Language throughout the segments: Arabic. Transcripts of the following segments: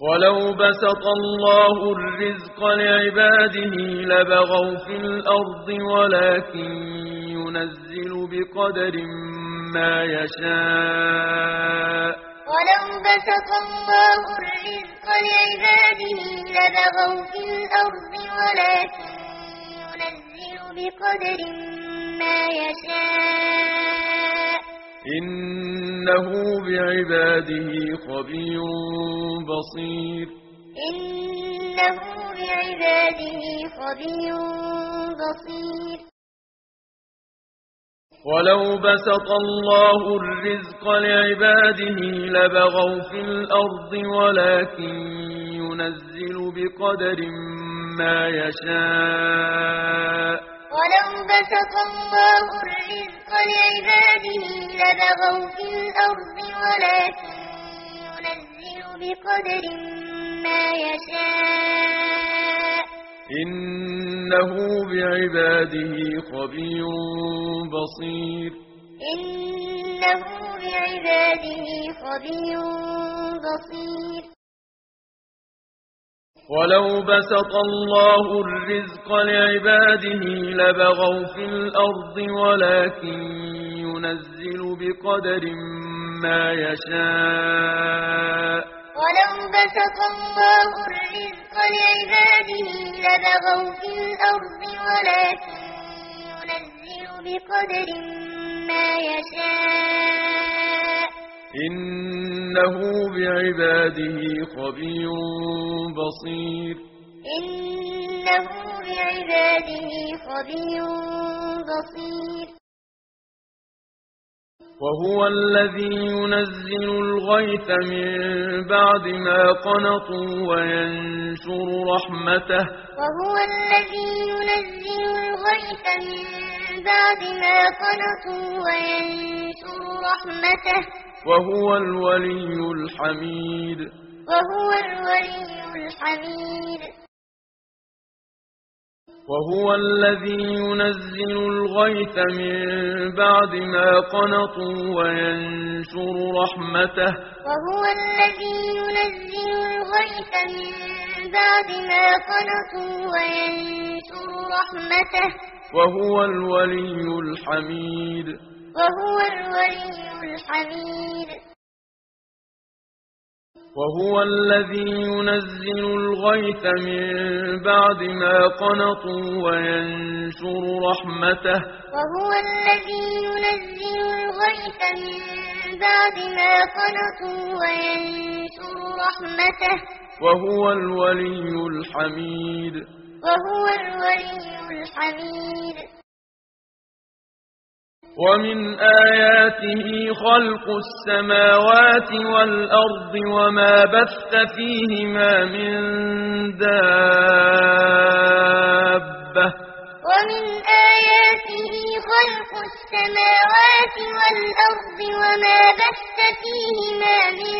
ولو بسط الله الرزق لعباده لبغوا في الأرض ولكن ينزل بقدر ما يشاء. ولو بسط الله الرزق لعباده لبغوا في الأرض ولكن ينزل بقدر ما يشاء. إنه بعباده خبير بصير. إنه بعباده خبير بصير. ولو بسط الله الرزق لعباده لبغوا في الأرض ولكن ينزل بقدر ما يشاء. ولو بسط الله الرزق لعباده لبغوا في الأرض ولكن ينزل بقدر ما يشاء. إنه بعباده خبير بصير. إنه بعباده خبير بصير. ولو بسط الله الرزق لعباده لبغوا في الأرض ولكن ينزل بقدر ما يشاء. ولو بسط الله الرزق لعباده لبغوا في الأرض ولكن ينزل بقدر ما يشاء. إنه بعباده خبير بصير. إنه بعباده خبير بصير. وهو الذي ينزل الغيث من بعد ما قنطوا وينشر رحمته. وهو الذي ينزل الغيث من بعد ما قنطوا وينشر رحمته. وهو الولي الحميد. وهو الولي الحميد. وهو الذي ينزل الغيث من بعد ما قنطوا وينشر رحمته. وهو الذي ينزل الغيث من بعد ما قنطوا وينشر رحمته. وهو الولي الحميد. وهو الولي الحميد. وهو الذي ينزل الغيث من بعد ما قنطوا وينشر رحمته. وهو الذي ينزل الغيث من بعد ما قنطوا وينشر رحمته. وهو الولي الحميد. وهو الولي الحميد. ومن آياته خلق السماوات والأرض وما بث فيهما من دابة. ومن آياته خلق السماوات والأرض وما بث فيهما من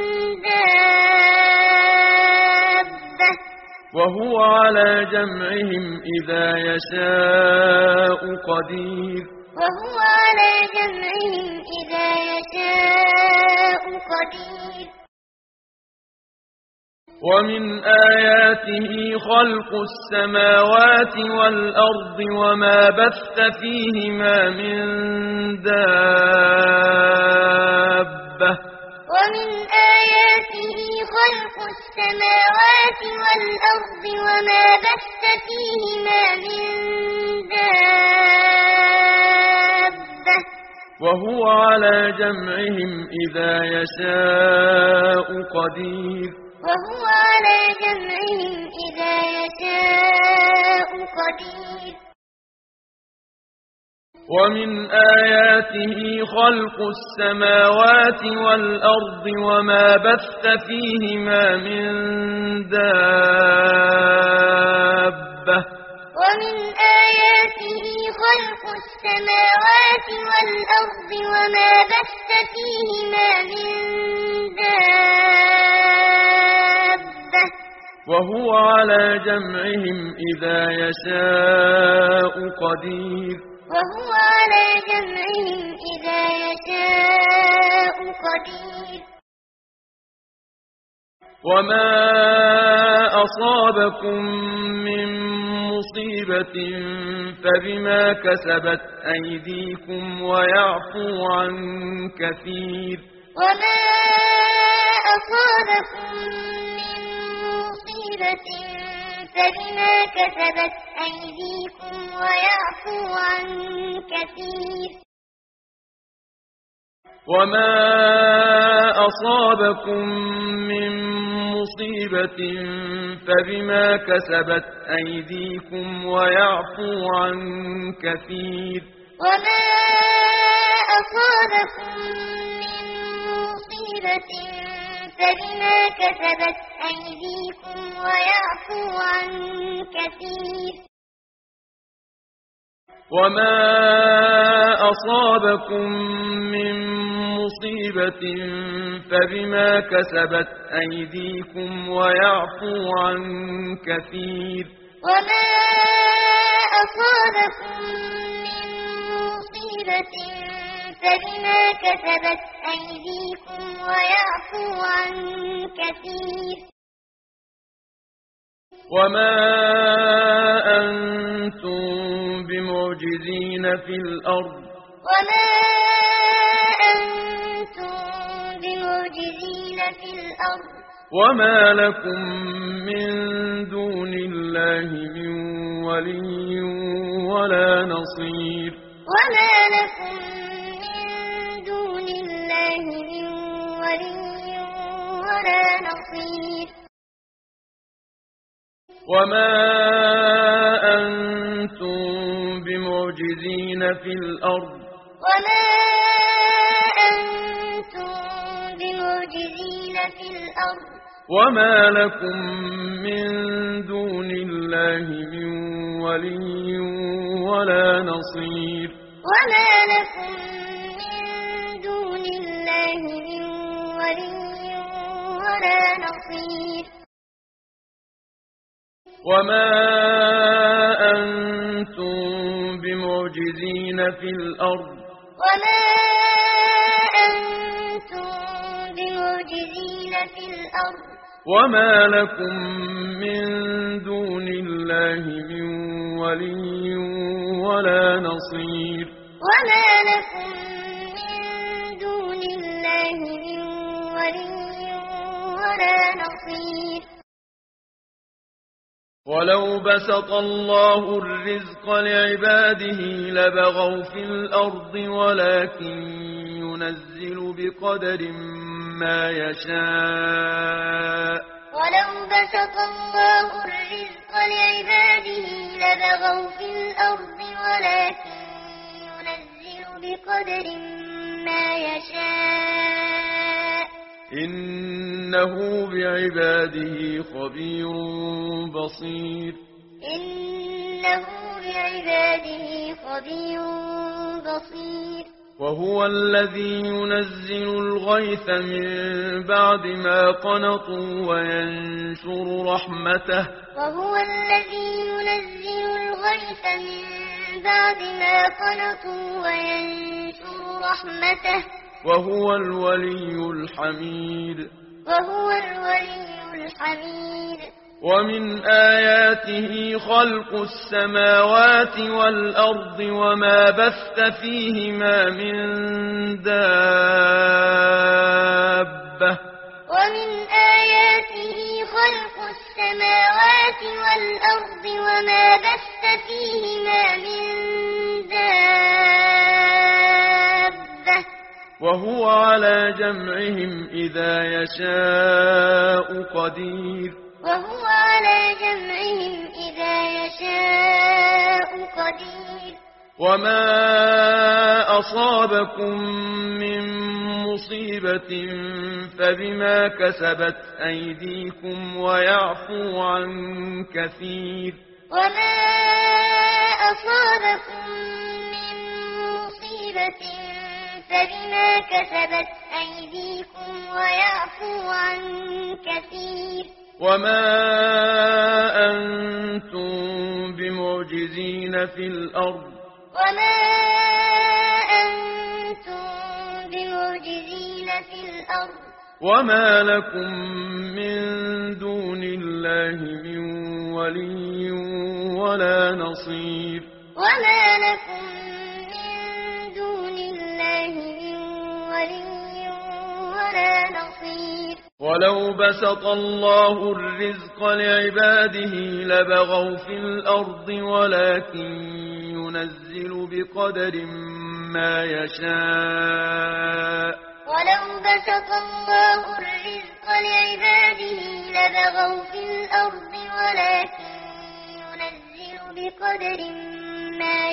دابة. وهو على جمعهم إذا يشاء قدير. وهو على جمعهم إذا يشاء قدير. ومن آياته خلق السماوات والأرض وما بث فيهما من دابة. ومن آياته خلق السماوات والأرض وما بث فيهما من دابة. وهو على جمعهم إذا يشاء قدير. وهو على جمعهم إذا يشاء قدير. ومن آياته خلق السماوات والأرض وما بث فيهما من دابة. ومن آياته خلق السماوات والأرض وما بث فيهما من دابة. وهو على جمعهم إذا يشاء قدير. وهو على جمعهم إذا يشاء قدير. وما أصابكم من مصيبة فبما كسبت أيديكم ويعفو عن كثير. وما أصابكم من مصيبة فبما كسبت أيديكم ويعفو عن كثير. وما أصابكم من مصيبة فبما كسبت أيديكم ويعفو عن كثير. وما أصابكم من مصيبة فبما كسبت أيديكم ويعفو عن كثير. وما أصابكم من مصيبة فبما كسبت أيديكم ويعفو عن كثير. وما أصابكم من مصيبة فبما كسبت أيديكم ويعفو عن كثير. وما أنتم بمعجزين في الأرض. وما أنتم بمعجزين في الأرض. وما لكم من دون الله من ولي ولا نصير. وما لكم من دون الله من ولي ولا نصير. وما أنتم بمعجزين في الأرض. وما أنتم بمعجزين في الأرض. وما لكم من دون الله من ولي ولا نصير. وما لكم من دون الله من ولي ولا نصير. وما أنتم بمعجزين في الأرض. وما أنتم بمعجزين في الأرض. وما لكم من دون الله من ولي ولا نصير. وما لكم من دون الله من ولي ولا نصير. ولو بسط الله الرزق لعباده لبغوا في الأرض ولكن ينزل بقدر ما يشاء. ولو بسط الله الرزق لعباده لبغوا في الأرض ولكن ينزل بقدر ما يشاء. إنه بعباده خبير بصير. إنه بعباده خبير بصير. وهو الذي ينزل الغيث من بعد ما قنطوا وينشر رحمته. وهو الذي ينزل الغيث من بعد ما قنطوا وينشر رحمته. وهو الولي الحميد. وهو الولي الحميد. ومن آياته خلق السماوات والأرض وما بث فيهما من دابة. ومن آياته خلق السماوات والأرض وما بث فيهما من دابة. وهو على جمعهم إذا يشاء قدير. وهو على جمعهم إذا يشاء قدير. وما أصابكم من مصيبة فبما كسبت أيديكم ويعفو عن كثير. وما أصابكم من مصيبة فبما كسبت أيديكم ويعفو عن كثير. وما أنتم بمعجزين في الأرض. وما أنتم بمعجزين في الأرض. وما لكم من دون الله من ولي ولا نصير وما لكم من دون الله من ولي ولا نصير ولو بسط الله الرزق لعباده لبغوا في الأرض ولكن ينزل بقدر ما يشاء ولو بسط الله الرزق لعباده لبغوا في الأرض ولكن ينزل بقدر ما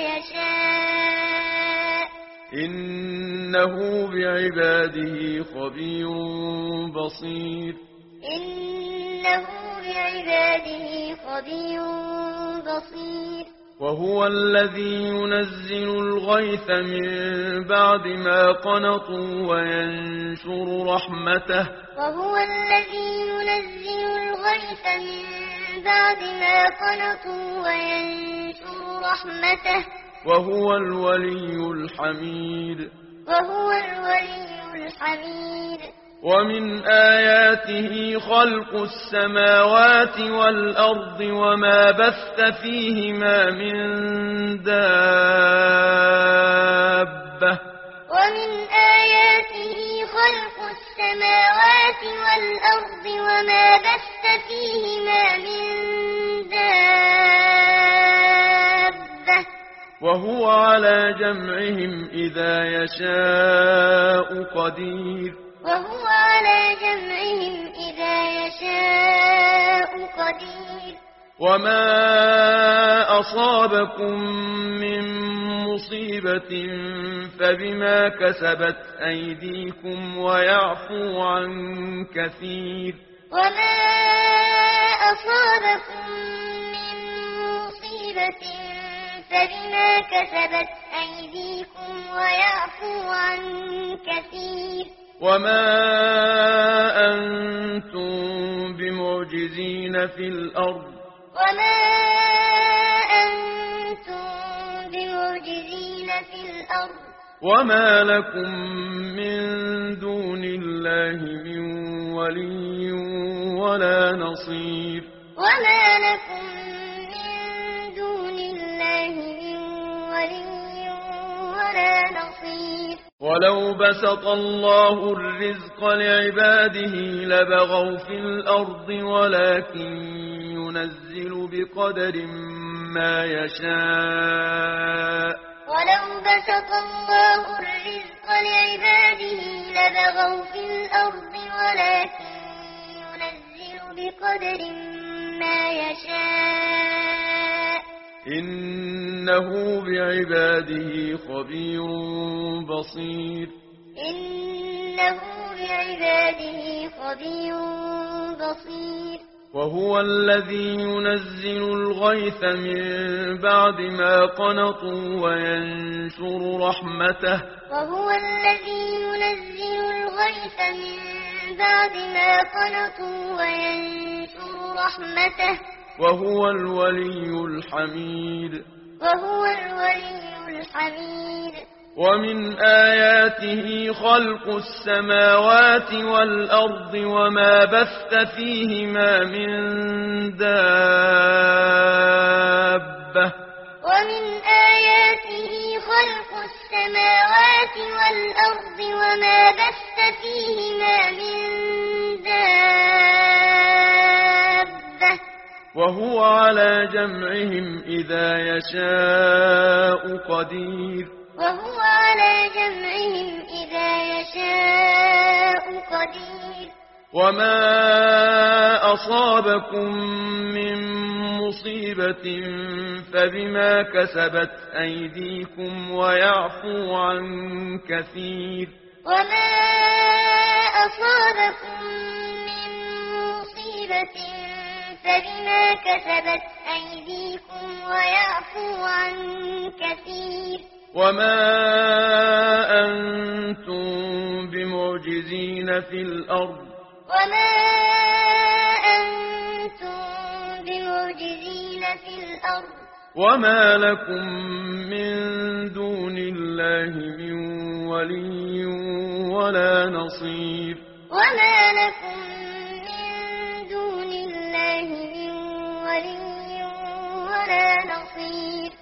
يشاء إنه بعباده خبير بصير إنه بعباده خبير بصير وهو الذي ينزل الغيث من بعد ما قنطوا وينشر رحمته وهو الذي ينزل الغيث من بعد ما قنطوا وينشر رحمته وهو الولي الحميد وهو الولي الحميد ومن آياته خلق السماوات والأرض وما بث فيهما من دابة ومن آياته خلق السماوات والأرض وما بث فيهما من دابة وهو على جمعهم إذا يشاء قدير وهو على جمعهم إذا يشاء قدير وما أصابكم من مصيبة فبما كسبت أيديكم ويعفو عن كثير وما أصابكم من مصيبة فبما كسبت أيديكم ويعفو عن كثير وما أنتم بمعجزين في الأرض وما أنتم بمعجزين في الأرض وما لكم من دون الله من ولي ولا نصير وما لكم من دون الله من ولي ولا نصير ولو بسط الله الرزق لعباده لبغوا في الأرض ولكن ينزل بقدر ما يشاء ولو بسط الله الرزق لعباده لبغوا في الأرض ولكن ينزل بقدر ما يشاء إنه بعباده خبير بصير إنه بعباده خبير بصير وهو الذي ينزل الغيث من بعد ما قنطوا وينشر رحمته وهو الذي ينزل الغيث من بعد ما قنطوا وينشر رحمته وهو الولي الحميد وهو الولي الحميد ومن آياته خلق السماوات والأرض وما بث فيهما من دابة ومن آياته خلق السماوات والأرض وما بث فيهما من دابة وهو على جمعهم إذا يشاء قدير وهو على جمعهم إذا يشاء قدير وما أصابكم من مصيبة فبما كسبت أيديكم ويعفو عن كثير وما أصابكم من مصيبة فبما كسبت أيديكم ويعفو عن كثير وما أنتم بمعجزين في الأرض وما أنتم بمعجزين في الأرض وما لكم من دون الله من ولي ولا نصير وما لكم من دون الله من ولي ولا نصير